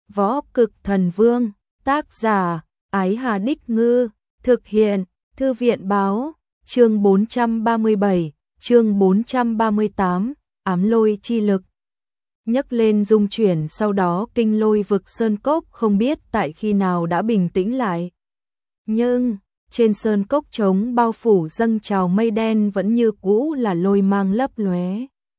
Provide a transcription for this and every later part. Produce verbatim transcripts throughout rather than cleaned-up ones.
Võ Cực Thần Vương, tác giả, Ái Hà Đích Ngư, thực hiện, Thư viện Báo, chương bốn trăm ba mươi bảy, chương bốn trăm ba mươi tám, ám lôi chi lực. Nhấc lên dung chuyển, sau đó kinh lôi vực sơn cốc không biết tại khi nào đã bình tĩnh lại. Nhưng, trên sơn cốc trống bao phủ dâng trào mây đen vẫn như cũ là lôi mang lấp lóe.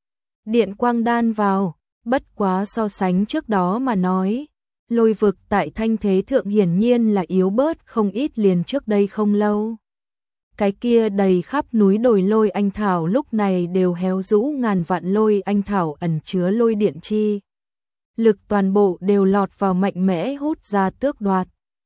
Điện quang đan vào, bất quá so sánh trước đó mà nói, lôi vực tại thanh thế thượng hiển nhiên là yếu bớt không ít liền trước đây không lâu. Cái kia đầy khắp núi đồi lôi anh thảo lúc này đều héo rũ, ngàn vạn lôi anh thảo ẩn chứa lôi điện chi lực toàn bộ đều lọt vào mạnh mẽ hút ra tước đoạt.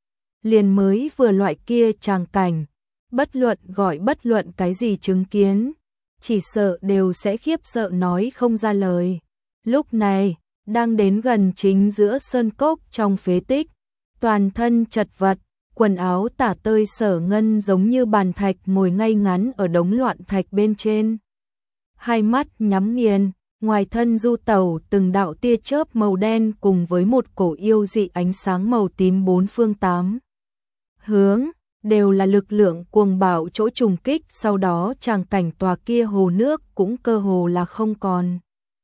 Liền mới vừa loại kia tràng cảnh, bất luận gọi bất luận cái gì chứng kiến, chỉ sợ đều sẽ khiếp sợ nói không ra lời. Lúc này, đang đến gần chính giữa sơn cốc trong phế tích, toàn thân chật vật, quần áo tả tơi Sở Ngân giống như bàn thạch ngồi ngay ngắn ở đống loạn thạch bên trên. Hai mắt nhắm nghiền, ngoài thân du tẩu từng đạo tia chớp màu đen cùng với một cổ yêu dị ánh sáng màu tím bốn phương tám hướng, đều là lực lượng cuồng bạo chỗ trùng kích, sau đó tràng cảnh tòa kia hồ nước cũng cơ hồ là không còn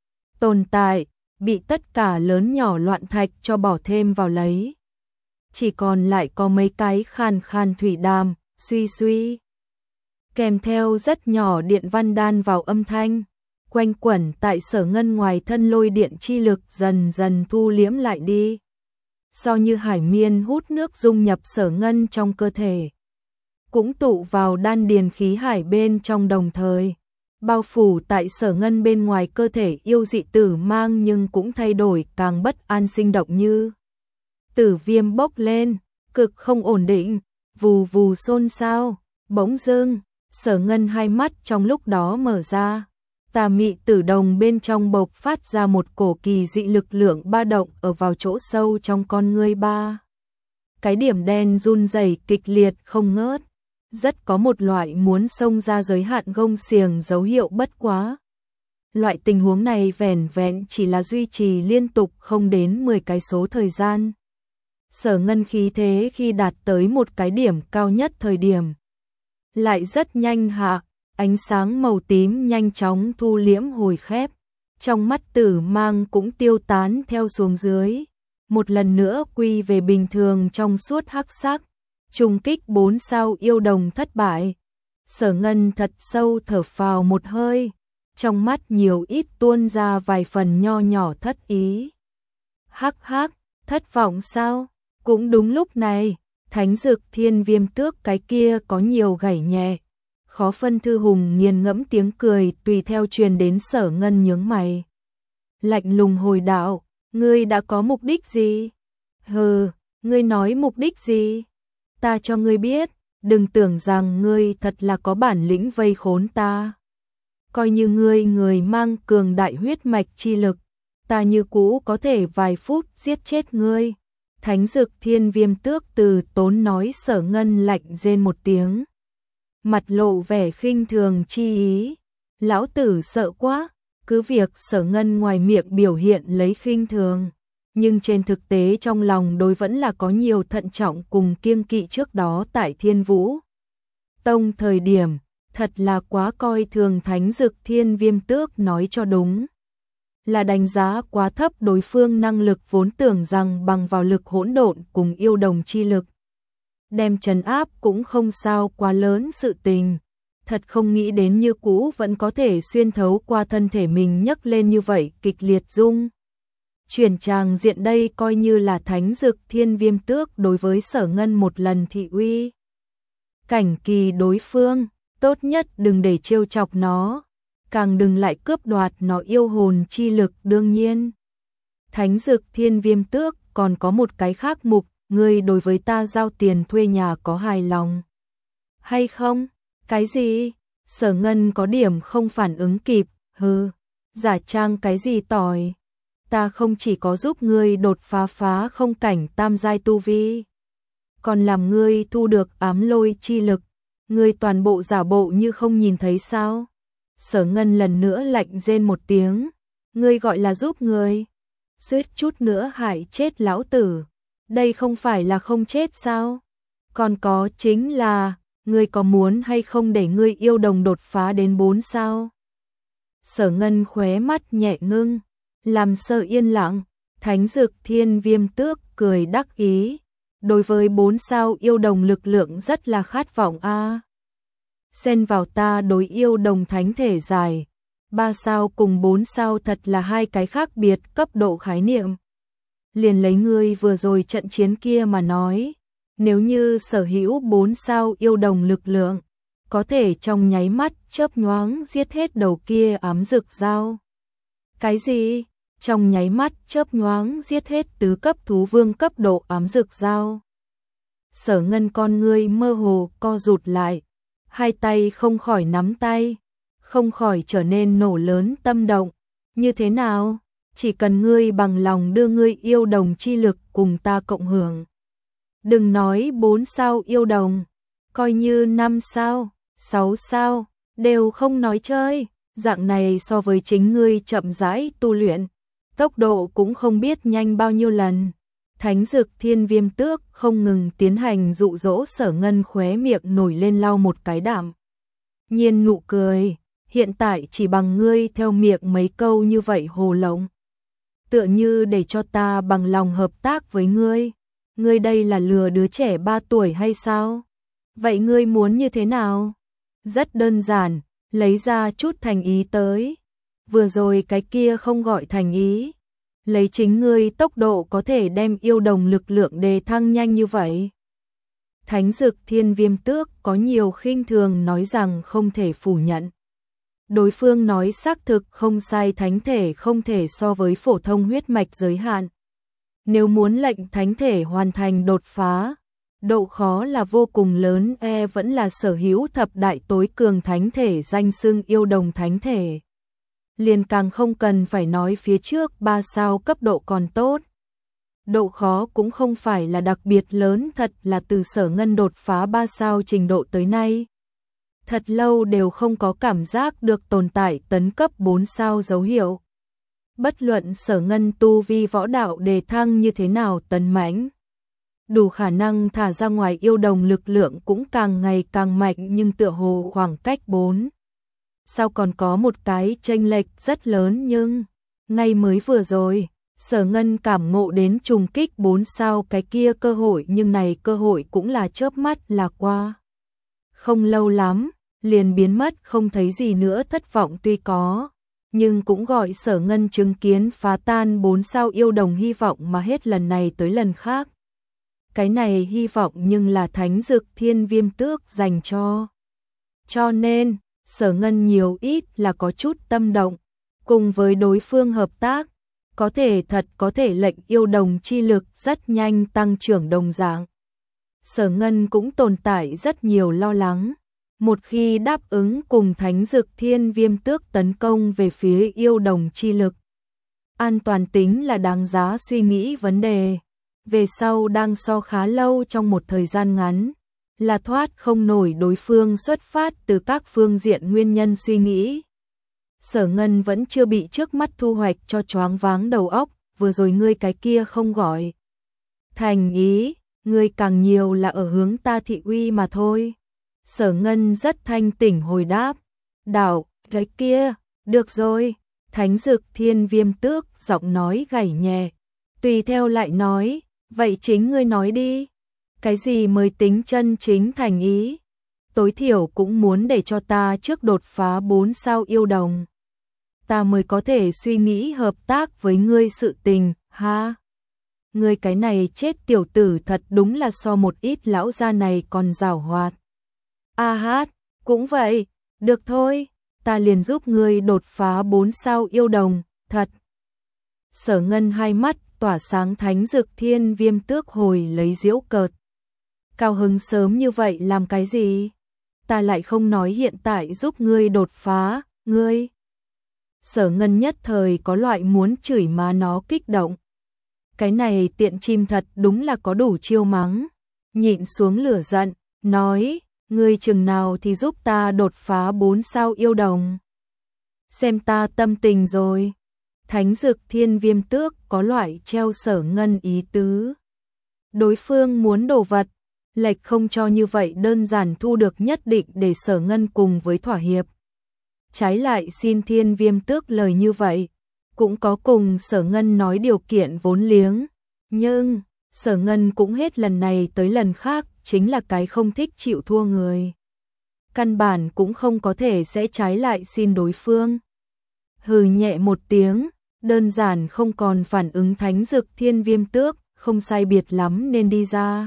tồn tại, bị tất cả lớn nhỏ loạn thạch cho bỏ thêm vào lấy. Chỉ còn lại có mấy cái khan khan thủy đàm, suy suy. Kèm theo rất nhỏ điện văn đan vào âm thanh, quanh quẩn tại Sở Ngân ngoài thân lôi điện chi lực dần dần thu liễm lại đi. So như hải miên hút nước dung nhập Sở Ngân trong cơ thể, cũng tụ vào đan điền khí hải bên trong đồng thời. Bao phủ tại Sở Ngân bên ngoài cơ thể yêu dị tử mang nhưng cũng thay đổi càng bất an sinh động như tử viêm bốc lên, cực không ổn định, vù vù xôn xao. Bỗng dưng, Sở Ngân hai mắt trong lúc đó mở ra, tà mị tử đồng bên trong bộc phát ra một cổ kỳ dị lực lượng ba động ở vào chỗ sâu trong con ngươi ba. Cái điểm đen run rẩy kịch liệt không ngớt, rất có một loại muốn xông ra giới hạn gông xiềng dấu hiệu, bất quá. Loại tình huống này vẻn vẹn chỉ là duy trì liên tục không đến mười cái số thời gian. Sở Ngân khí thế khi đạt tới một cái điểm cao nhất thời điểm, lại rất nhanh hạ, ánh sáng màu tím nhanh chóng thu liễm hồi khép, trong mắt tử mang cũng tiêu tán theo xuống dưới, một lần nữa quy về bình thường trong suốt hắc sắc. Trùng kích bốn sao yêu đồng thất bại. Sở Ngân thật sâu thở phào một hơi, trong mắt nhiều ít tuôn ra vài phần nho nhỏ thất ý. Hắc hắc, thất vọng sao? Cũng đúng lúc này, Thánh Dực Thiên Viêm Tước cái kia có nhiều gảy nhẹ, khó phân thư hùng nghiền ngẫm tiếng cười tùy theo truyền đến. Sở Ngân nhướng mày, lạnh lùng hồi đạo, ngươi đã có mục đích gì? Hừ, ngươi nói mục đích gì? Ta cho ngươi biết, đừng tưởng rằng ngươi thật là có bản lĩnh vây khốn ta. Coi như ngươi người mang cường đại huyết mạch chi lực, ta như cũ có thể vài phút giết chết ngươi. Thánh Dực Thiên Viêm Tước từ tốn nói. Sở Ngân lạnh rên một tiếng, mặt lộ vẻ khinh thường chi ý. Lão tử sợ quá. Cứ việc Sở Ngân ngoài miệng biểu hiện lấy khinh thường, nhưng trên thực tế trong lòng đối vẫn là có nhiều thận trọng cùng kiêng kỵ. Trước đó tại Thiên Vũ Tông thời điểm, thật là quá coi thường Thánh Dực Thiên Viêm Tước, nói cho đúng là đánh giá quá thấp đối phương năng lực, vốn tưởng rằng bằng vào lực hỗn độn cùng yêu đồng chi lực đem trấn áp cũng không sao quá lớn sự tình. Thật không nghĩ đến như cũ vẫn có thể xuyên thấu qua thân thể mình, nhấc lên như vậy kịch liệt dung chuyển tràng diện. Đây coi như là Thánh Dực Thiên Viêm Tước đối với Sở Ngân một lần thị uy cảnh kỳ đối phương, tốt nhất đừng để trêu chọc nó, càng đừng lại cướp đoạt nó yêu hồn chi lực. Đương nhiên, Thánh Dực Thiên Viêm Tước còn có một cái khác mục, ngươi đối với ta giao tiền thuê nhà có hài lòng hay không? Cái gì? Sở Ngân có điểm không phản ứng kịp. Hừ, giả trang cái gì tỏi? Ta không chỉ có giúp ngươi đột phá phá không cảnh tam giai tu vi, còn làm ngươi thu được ám lôi chi lực, ngươi toàn bộ giả bộ như không nhìn thấy sao? Sở Ngân lần nữa lạnh rên một tiếng, ngươi gọi là giúp ngươi? suýt chút nữa hại chết lão tử. Đây không phải là không chết sao? Còn có chính là, ngươi có muốn hay không để ngươi yêu đồng đột phá đến bốn sao? Sở Ngân khóe mắt nhẹ ngưng, làm Sở yên lặng, Thánh Dực Thiên Viêm Tước cười đắc ý. Đối với bốn sao yêu đồng lực lượng rất là khát vọng a. À. Xen vào ta đối yêu đồng thánh thể dài, ba sao cùng bốn sao thật là hai cái khác biệt cấp độ khái niệm. Liền lấy ngươi vừa rồi trận chiến kia mà nói, nếu như sở hữu bốn sao yêu đồng lực lượng, có thể trong nháy mắt chớp nhoáng giết hết đầu kia ám dực dao. Cái gì? Trong nháy mắt chớp nhoáng giết hết tứ cấp thú vương cấp độ ám dực dao. Sở Ngân con ngươi mơ hồ co rụt lại, hai tay không khỏi nắm tay, không khỏi trở nên nổ lớn tâm động. Như thế nào? Chỉ cần ngươi bằng lòng đưa ngươi yêu đồng chi lực cùng ta cộng hưởng. Đừng nói bốn sao yêu đồng, coi như năm sao, sáu sao, đều không nói chơi. Dạng này so với chính ngươi chậm rãi tu luyện, tốc độ cũng không biết nhanh bao nhiêu lần. Thánh Dực Thiên Viêm Tước không ngừng tiến hành dụ dỗ Sở Ngân, khóe miệng nổi lên lau một cái đạm nhiên nụ cười. Hiện tại chỉ bằng ngươi theo miệng mấy câu như vậy hồ lộng, tựa như để cho ta bằng lòng hợp tác với ngươi. Ngươi đây là lừa đứa trẻ ba tuổi hay sao? Vậy ngươi muốn như thế nào? Rất đơn giản, lấy ra chút thành ý tới. Vừa rồi cái kia không gọi thành ý. Lấy chính ngươi tốc độ có thể đem yêu đồng lực lượng đề thăng nhanh như vậy. Thánh Dực Thiên Viêm Tước có nhiều khinh thường nói rằng không thể phủ nhận. Đối phương nói xác thực không sai, thánh thể không thể so với phổ thông huyết mạch giới hạn. Nếu muốn lệnh thánh thể hoàn thành đột phá, độ khó là vô cùng lớn, e vẫn là sở hữu thập đại tối cường thánh thể danh xưng yêu đồng thánh thể. Liền càng không cần phải nói phía trước ba sao cấp độ còn tốt. Độ khó cũng không phải là đặc biệt lớn, thật là từ Sở Ngân đột phá ba sao trình độ tới nay. Thật lâu đều không có cảm giác được tồn tại tấn cấp bốn sao dấu hiệu. Bất luận Sở Ngân tu vi võ đạo đề thăng như thế nào tấn mãnh, đủ khả năng thả ra ngoài yêu đồng lực lượng cũng càng ngày càng mạnh, nhưng tựa hồ khoảng cách bốn sao còn có một cái chênh lệch rất lớn. Nhưng ngay mới vừa rồi, Sở Ngân cảm ngộ đến trùng kích bốn sao cái kia cơ hội, nhưng này cơ hội cũng là chớp mắt là qua. Không lâu lắm, liền biến mất không thấy gì nữa. Thất vọng tuy có, nhưng cũng gọi Sở Ngân chứng kiến phá tan bốn sao yêu đồng hy vọng mà hết lần này tới lần khác. Cái này hy vọng nhưng là Thánh Dực Thiên Viêm Tước dành cho. Cho nên, Sở Ngân nhiều ít là có chút tâm động, cùng với đối phương hợp tác, có thể thật có thể lệnh yêu đồng chi lực rất nhanh tăng trưởng đồng dạng. Sở Ngân cũng tồn tại rất nhiều lo lắng. Một khi đáp ứng cùng Thánh Dực Thiên Viêm Tước tấn công về phía yêu đồng chi lực, an toàn tính là đáng giá suy nghĩ vấn đề. Về sau đang so khá lâu trong một thời gian ngắn, là thoát không nổi đối phương xuất phát từ các phương diện nguyên nhân suy nghĩ. Sở Ngân vẫn chưa bị trước mắt thu hoạch cho choáng váng đầu óc, vừa rồi ngươi cái kia không gọi thành ý, ngươi càng nhiều là ở hướng ta thị uy mà thôi. Sở Ngân rất thanh tỉnh hồi đáp, đạo, cái kia, được rồi. Thánh Dực Thiên Viêm Tước giọng nói gảy nhẹ, tùy theo lại nói, vậy chính ngươi nói đi, cái gì mới tính chân chính thành ý? Tối thiểu cũng muốn để cho ta trước đột phá bốn sao yêu đồng, ta mới có thể suy nghĩ hợp tác với ngươi sự tình, ha. Ngươi cái này chết tiểu tử thật đúng là so một ít lão gia này còn giàu hoạt. A hát, cũng vậy, được thôi, ta liền giúp ngươi đột phá bốn sao yêu đồng, thật. Sở Ngân hai mắt tỏa sáng. Thánh Dực Thiên Viêm Tước hồi lấy giễu cợt. Cao hứng sớm như vậy làm cái gì? Ta lại không nói hiện tại giúp ngươi đột phá, ngươi. Sở Ngân nhất thời có loại muốn chửi má nó kích động. Cái này tiện chim thật đúng là có đủ chiêu mắng. Nhịn xuống lửa giận, nói, ngươi chừng nào thì giúp ta đột phá bốn sao yêu đồng. Xem ta tâm tình rồi. Thánh Dực Thiên Viêm Tước có loại treo Sở Ngân ý tứ. Đối phương muốn đồ vật, lệch không cho như vậy đơn giản thu được, nhất định để Sở Ngân cùng với thỏa hiệp. Trái lại xin Thiên Viêm Tước lời như vậy, cũng có cùng Sở Ngân nói điều kiện vốn liếng, nhưng Sở Ngân cũng hết lần này tới lần khác chính là cái không thích chịu thua người. Căn bản cũng không có thể sẽ trái lại xin đối phương. Hừ nhẹ một tiếng, đơn giản không còn phản ứng Thánh Dực Thiên Viêm Tước, không sai biệt lắm nên đi ra.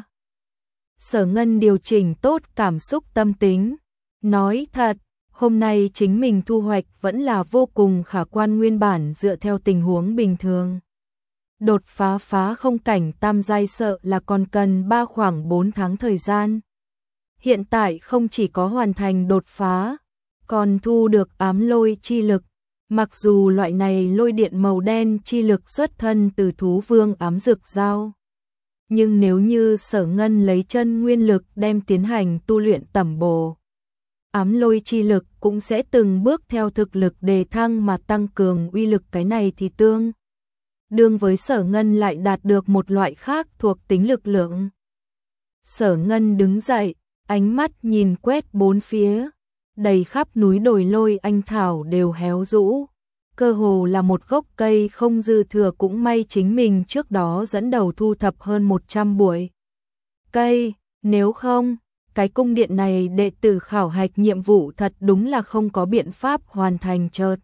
Sở Ngân điều chỉnh tốt cảm xúc tâm tính, nói thật, hôm nay chính mình thu hoạch vẫn là vô cùng khả quan, nguyên bản dựa theo tình huống bình thường. Đột phá phá không cảnh tam giai sợ là còn cần ba khoảng bốn tháng thời gian. Hiện tại không chỉ có hoàn thành đột phá, còn thu được ám lôi chi lực. Mặc dù loại này lôi điện màu đen chi lực xuất thân từ thú vương ám dược dao, nhưng nếu như Sở Ngân lấy chân nguyên lực đem tiến hành tu luyện tẩm bổ, ám lôi chi lực cũng sẽ từng bước theo thực lực đề thăng mà tăng cường uy lực, cái này thì tương đương với Sở Ngân lại đạt được một loại khác thuộc tính lực lượng. Sở Ngân đứng dậy, ánh mắt nhìn quét bốn phía, đầy khắp núi đồi lôi anh thảo đều héo rũ, cơ hồ là một gốc cây không dư thừa, cũng may chính mình trước đó dẫn đầu thu thập hơn một trăm bụi cây, nếu không, cái cung điện này đệ tử khảo hạch nhiệm vụ thật đúng là không có biện pháp hoàn thành. Chợt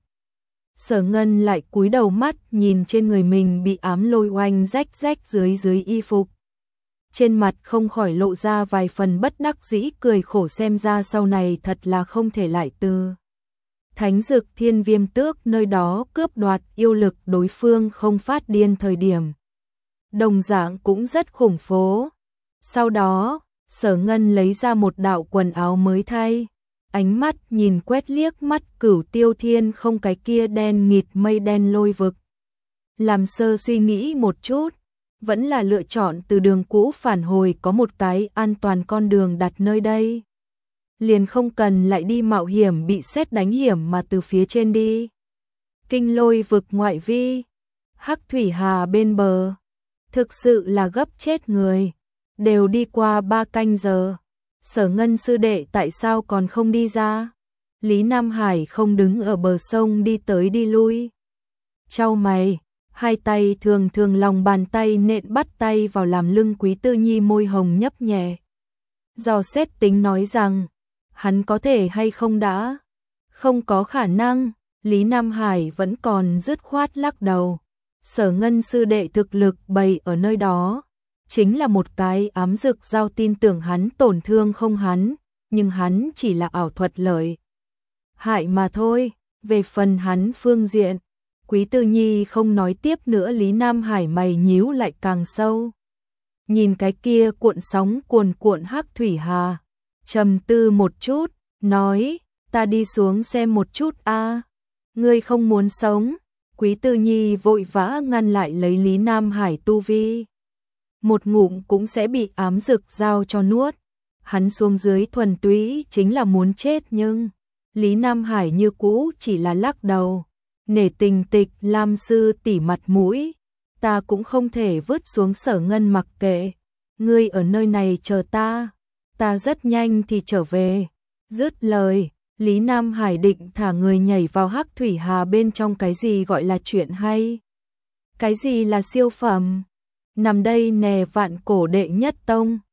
Sở Ngân lại cúi đầu mắt nhìn trên người mình bị ám lôi oanh rách rách dưới dưới y phục. Trên mặt không khỏi lộ ra vài phần bất đắc dĩ cười khổ, xem ra sau này thật là không thể lại từ Thánh Dực Thiên Viêm Tước nơi đó cướp đoạt yêu lực, đối phương không phát điên thời điểm đồng dạng cũng rất khủng phố. Sau đó, Sở Ngân lấy ra một đạo quần áo mới thay, ánh mắt nhìn quét liếc mắt Cửu Tiêu Thiên không cái kia đen nghịt mây đen lôi vực. Làm sơ suy nghĩ một chút, vẫn là lựa chọn từ đường cũ phản hồi, có một cái an toàn con đường đặt nơi đây. Liền không cần lại đi mạo hiểm bị sét đánh hiểm mà từ phía trên đi. Kinh lôi vực ngoại vi, Hắc Thủy Hà bên bờ, thực sự là gấp chết người. Đều đi qua ba canh giờ, Sở Ngân sư đệ tại sao còn không đi ra? Lý Nam Hải không đứng ở bờ sông đi tới đi lui. Chau mày, hai tay thường thường lòng bàn tay nện bắt tay vào làm lưng Quý Tư Nhi, môi hồng nhấp nhẹ. Dò xét tính nói rằng, hắn có thể hay không đã? Không có khả năng, Lý Nam Hải vẫn còn dứt khoát lắc đầu. Sở Ngân sư đệ thực lực bày ở nơi đó, chính là một cái ám dược giao, tin tưởng hắn tổn thương không hắn, nhưng hắn chỉ là ảo thuật lợi hại mà thôi. Về phần hắn phương diện, Quý Tư Nhi không nói tiếp nữa. Lý Nam Hải mày nhíu lại càng sâu, nhìn cái kia cuộn sóng cuồn cuộn Hắc Thủy Hà, trầm tư một chút, nói, ta đi xuống xem một chút a. Ngươi không muốn sống? Quý Tư Nhi vội vã ngăn lại, lấy Lý Nam Hải tu vi, một ngụm cũng sẽ bị ám dược giao cho nuốt. Hắn xuống dưới thuần túy chính là muốn chết, nhưng Lý Nam Hải như cũ chỉ là lắc đầu. Nể tình Tịch Lam sư tỷ mặt mũi, ta cũng không thể vứt xuống Sở Ngân mặc kệ. Ngươi ở nơi này chờ ta, ta rất nhanh thì trở về. Dứt lời, Lý Nam Hải định thả người nhảy vào Hắc Thủy Hà bên trong. Cái gì gọi là chuyện hay? Cái gì là siêu phẩm? Nằm đây nè, vạn cổ đệ nhất tông.